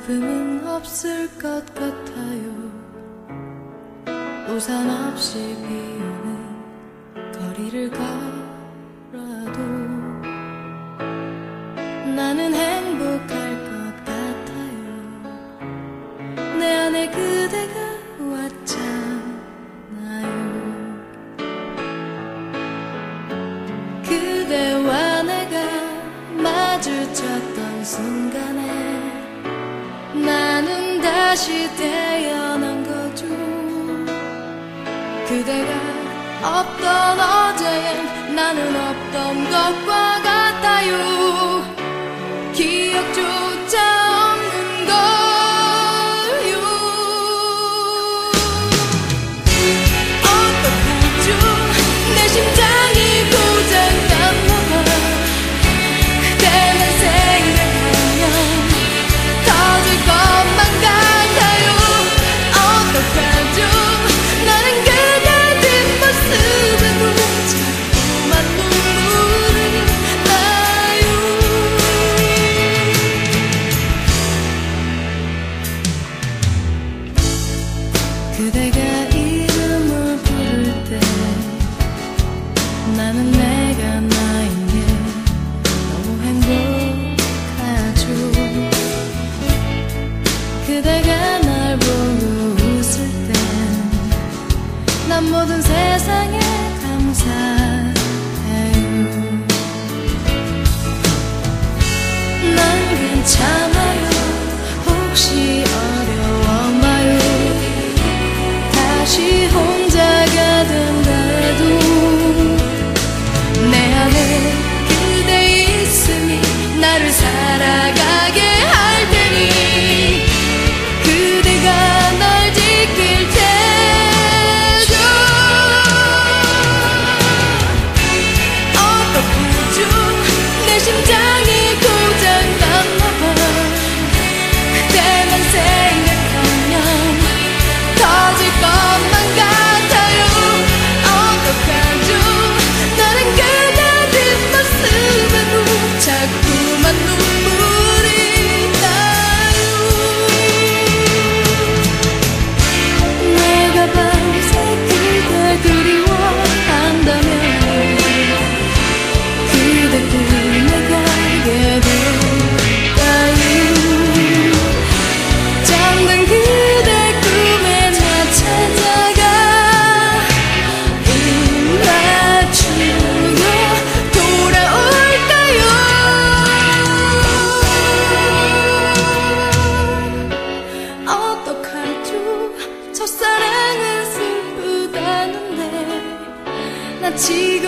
조금은 없을 것 같아요. 우산 없이 비오는 거리를 걸어도 나는 행복할 것 같아요. 내 안에 그대가 왔잖아요. 그대와 내가 마주쳤던 순간에 나는 다시 태어난 거죠. 그대가 없던 어제엔 나는 없던 것과 같아요. 기억조차 없는 걸요. 어떡하죠? 내 심장이 고장났나봐. 그대만 생각하면 터질 것만 같아요. 어떡하죠? 나는 그대 뒷모습에도 자꾸만 눈물이 나요. 그대가 이름을 부를 때 나는 내가 나인 게 너무 행복하죠. 그대가 날 보고 웃을 땐 난 모든 세상에 감사해요. 난 괜찮아요. 혹시 어려워봐요. 다시 혼자가 된다도 내 안에 그대 있음이 나를 살아가게 할 테니 그대가 날 지킬 테죠. 어떡하죠? 내 심장이 고장났나봐. 그대만 생각하면 터질 것만 같아요. 어떡하죠? 나는 그대 뒷모습에도 자꾸만 눈물이 나요. 내가 밤새 그대 그리워한다면 그대 품에 가게 될까요? 잠든 그대 꿈에 나 찾아가 입 맞추고 돌아올까요? 어떡하죠? 첫사랑은 슬프다는데 나 지금